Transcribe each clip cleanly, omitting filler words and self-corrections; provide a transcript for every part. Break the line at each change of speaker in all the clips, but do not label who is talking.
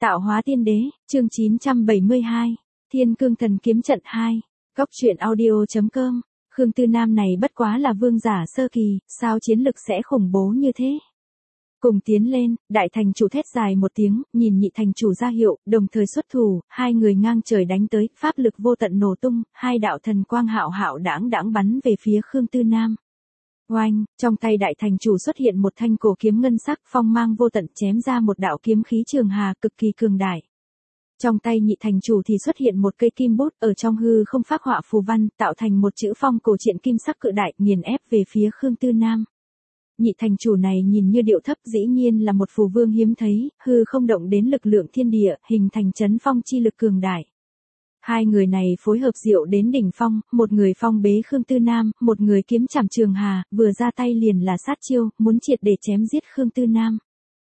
Tạo hóa tiên đế, chương 972, Thiên cương thần kiếm trận 2, Góc truyện audio.com, Khương Tư Nam này bất quá là vương giả sơ kỳ, sao chiến lực sẽ khủng bố như thế? Cùng tiến lên, đại thành chủ thét dài một tiếng, nhìn nhị thành chủ ra hiệu, đồng thời xuất thủ, hai người ngang trời đánh tới, pháp lực vô tận nổ tung, hai đạo thần quang hạo hạo đãng đãng bắn về phía Khương Tư Nam. Oanh, trong tay đại thành chủ xuất hiện một thanh cổ kiếm ngân sắc, phong mang vô tận chém ra một đạo kiếm khí trường hà cực kỳ cường đại. Trong tay nhị thành chủ thì xuất hiện một cây kim bút, ở trong hư không phác họa phù văn, tạo thành một chữ phong cổ truyện kim sắc cự đại, nghiền ép về phía Khương Tư Nam. Nhị thành chủ này nhìn như điệu thấp, dĩ nhiên là một phù vương hiếm thấy, hư không động đến lực lượng thiên địa, hình thành chấn phong chi lực cường đại. Hai người này phối hợp diệu đến đỉnh phong, một người phong bế Khương Tư Nam, một người kiếm chảm trường hà, vừa ra tay liền là sát chiêu, muốn triệt để chém giết Khương Tư Nam.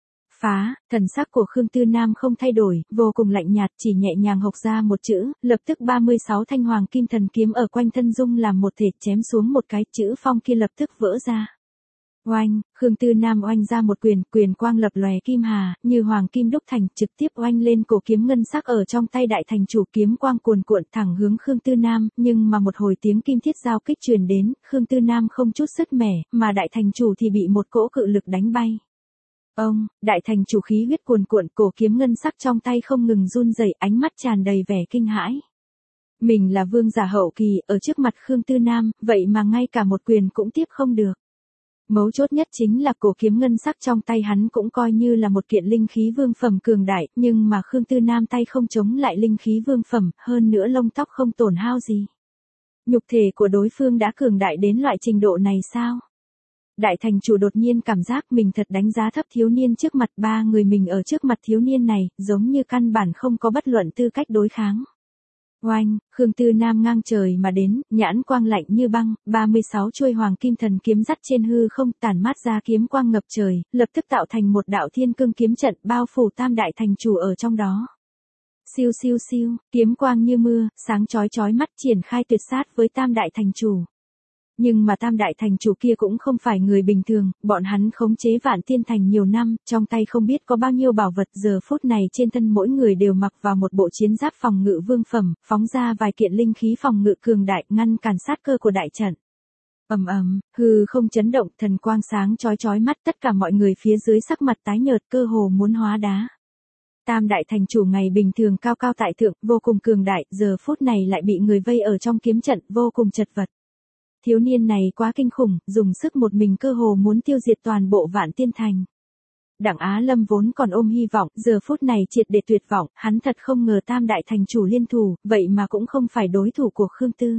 Phá, thần sắc của Khương Tư Nam không thay đổi, vô cùng lạnh nhạt, chỉ nhẹ nhàng hộc ra một chữ, lập tức 36 thanh hoàng kim thần kiếm ở quanh thân dung làm một thể chém xuống một cái, chữ phong kia lập tức vỡ ra. Oanh, Khương Tư Nam oanh ra một quyền, quyền quang lập lòe kim hà, như hoàng kim đúc thành, trực tiếp oanh lên cổ kiếm ngân sắc ở trong tay đại thành chủ, kiếm quang cuồn cuộn thẳng hướng Khương Tư Nam, nhưng mà một hồi tiếng kim thiết giao kích truyền đến, Khương Tư Nam không chút sứt mẻ, mà đại thành chủ thì bị một cỗ cự lực đánh bay. Ông, đại thành chủ khí huyết cuồn cuộn, cổ kiếm ngân sắc trong tay không ngừng run rẩy, ánh mắt tràn đầy vẻ kinh hãi. Mình là vương giả hậu kỳ, ở trước mặt Khương Tư Nam, vậy mà ngay cả một quyền cũng tiếp không được. Mấu chốt nhất chính là cổ kiếm ngân sắc trong tay hắn cũng coi như là một kiện linh khí vương phẩm cường đại, nhưng mà Khương Tư Nam tay không chống lại linh khí vương phẩm, hơn nữa lông tóc không tổn hao gì. Nhục thể của đối phương đã cường đại đến loại trình độ này sao? Đại thành chủ đột nhiên cảm giác mình thật đánh giá thấp thiếu niên trước mặt, ba người mình ở trước mặt thiếu niên này, giống như căn bản không có bất luận tư cách đối kháng. Oanh, Khương Tư Nam ngang trời mà đến, nhãn quang lạnh như băng, 36 chuôi hoàng kim thần kiếm dắt trên hư không, tản mát ra kiếm quang ngập trời, lập tức tạo thành một đạo thiên cương kiếm trận, bao phủ tam đại thành chủ ở trong đó. Siêu siêu siêu, kiếm quang như mưa, sáng chói chói mắt, triển khai tuyệt sát với tam đại thành chủ. Nhưng mà tam đại thành chủ kia cũng không phải người bình thường, bọn hắn khống chế Vạn Tiên Thành nhiều năm, trong tay không biết có bao nhiêu bảo vật, giờ phút này trên thân mỗi người đều mặc vào một bộ chiến giáp phòng ngự vương phẩm, phóng ra vài kiện linh khí phòng ngự cường đại, ngăn cản sát cơ của đại trận. Ầm ầm, hư không chấn động, thần quang sáng chói chói mắt, tất cả mọi người phía dưới sắc mặt tái nhợt, cơ hồ muốn hóa đá. Tam đại thành chủ ngày bình thường cao cao tại thượng, vô cùng cường đại, giờ phút này lại bị người vây ở trong kiếm trận, vô cùng chật vật. Thiếu niên này quá kinh khủng, dùng sức một mình cơ hồ muốn tiêu diệt toàn bộ Vạn Tiên Thành. Đặng Á Lâm vốn còn ôm hy vọng, giờ phút này triệt để tuyệt vọng, hắn thật không ngờ tam đại thành chủ liên thủ, vậy mà cũng không phải đối thủ của Khương Tư.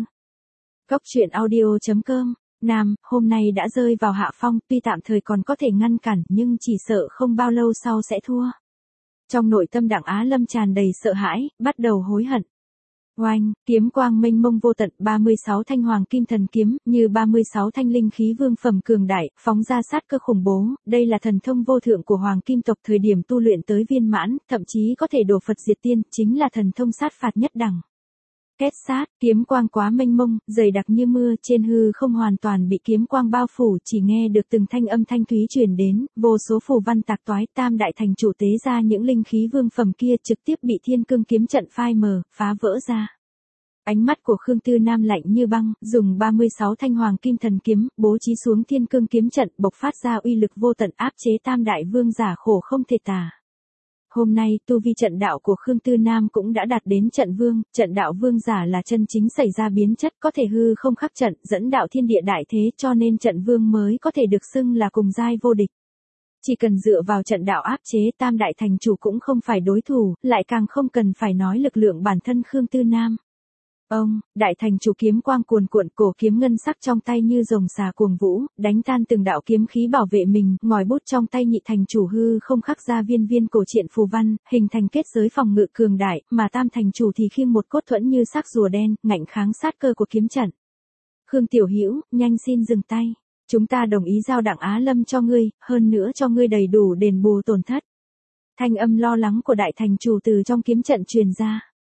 Góc truyện audio.com, Nam, hôm nay đã rơi vào hạ phong, tuy tạm thời còn có thể ngăn cản, nhưng chỉ sợ không bao lâu sau sẽ thua. Trong nội tâm Đặng Á Lâm tràn đầy sợ hãi, bắt đầu hối hận. Oanh, kiếm quang mênh mông vô tận, 36 thanh hoàng kim thần kiếm, như 36 thanh linh khí vương phẩm cường đại, phóng ra sát cơ khủng bố, đây là thần thông vô thượng của hoàng kim tộc thời điểm tu luyện tới viên mãn, thậm chí có thể đổ Phật diệt tiên, chính là thần thông sát phạt nhất đẳng. Kết sát, kiếm quang quá mênh mông, dày đặc như mưa, trên hư không hoàn toàn bị kiếm quang bao phủ, chỉ nghe được từng thanh âm thanh thúy truyền đến, vô số phù văn tạc toái, tam đại thành chủ tế ra những linh khí vương phẩm kia trực tiếp bị thiên cương kiếm trận phai mờ, phá vỡ ra. Ánh mắt của Khương Tư Nam lạnh như băng, dùng 36 thanh hoàng kim thần kiếm, bố trí xuống thiên cương kiếm trận, bộc phát ra uy lực vô tận áp chế tam đại vương giả khổ không thể tả. Hôm nay, tu vi trận đạo của Khương Tư Nam cũng đã đạt đến trận đạo vương giả là chân chính xảy ra biến chất, có thể hư không khắc trận, dẫn đạo thiên địa đại thế, cho nên trận vương mới có thể được xưng là cùng giai vô địch. Chỉ cần dựa vào trận đạo áp chế tam đại thành chủ cũng không phải đối thủ, lại càng không cần phải nói lực lượng bản thân Khương Tư Nam. Ông, đại thành chủ kiếm quang cuồn cuộn, cổ kiếm ngân sắc trong tay như rồng xà cuồng vũ, đánh tan từng đạo kiếm khí bảo vệ mình, ngòi bút trong tay nhị thành chủ hư không khắc ra viên viên cổ truyện phù văn, hình thành kết giới phòng ngự cường đại, mà tam thành chủ thì khiêng một cốt thuẫn như xác rùa đen, ngạnh kháng sát cơ của kiếm trận. Khương tiểu hữu, nhanh xin dừng tay, chúng ta đồng ý giao Đặng Á Lâm cho ngươi, hơn nữa cho ngươi đầy đủ đền bù tổn thất. Thanh âm lo lắng của đại thành chủ từ trong kiếm trận truyền ra.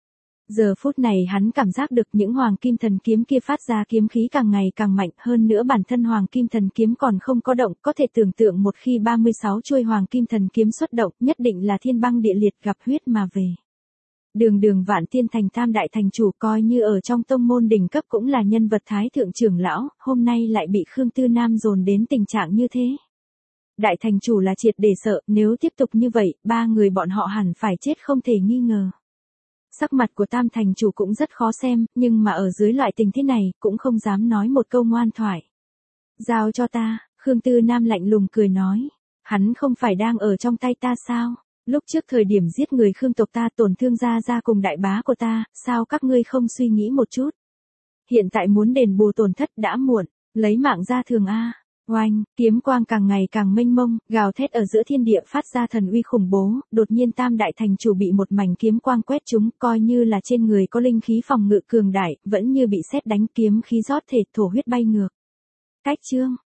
Giờ phút này hắn cảm giác được những hoàng kim thần kiếm kia phát ra kiếm khí càng ngày càng mạnh, hơn nữa bản thân hoàng kim thần kiếm còn không có động, có thể tưởng tượng một khi 36 chuôi hoàng kim thần kiếm xuất động, nhất định là thiên băng địa liệt gặp huyết mà về. Đường Vạn Tiên thành tam đại thành chủ, coi như ở trong tông môn đỉnh cấp cũng là nhân vật thái thượng trưởng lão, hôm nay lại bị Khương Tư Nam dồn đến tình trạng như thế. Đại thành chủ là triệt để sợ, nếu tiếp tục như vậy, ba người bọn họ hẳn phải chết không thể nghi ngờ. Sắc mặt của tam thành chủ cũng rất khó xem, nhưng mà ở dưới loại tình thế này, cũng không dám nói một câu ngoan thoại. Giao cho ta, Khương Tư Nam lạnh lùng cười nói. Hắn không phải đang ở trong tay ta sao? Lúc trước thời điểm giết người Khương tộc ta tổn thương gia cùng đại bá của ta, sao các ngươi không suy nghĩ một chút? Hiện tại muốn đền bù tổn thất đã muộn, lấy mạng ra thường a. Oanh, kiếm quang càng ngày càng mênh mông, gào thét ở giữa thiên địa phát ra thần uy khủng bố, đột nhiên tam đại thành chủ bị một mảnh kiếm quang quét trúng, coi như là trên người có linh khí phòng ngự cường đại, vẫn như bị sét đánh, kiếm khí rót thể thổ huyết bay ngược. Cách chương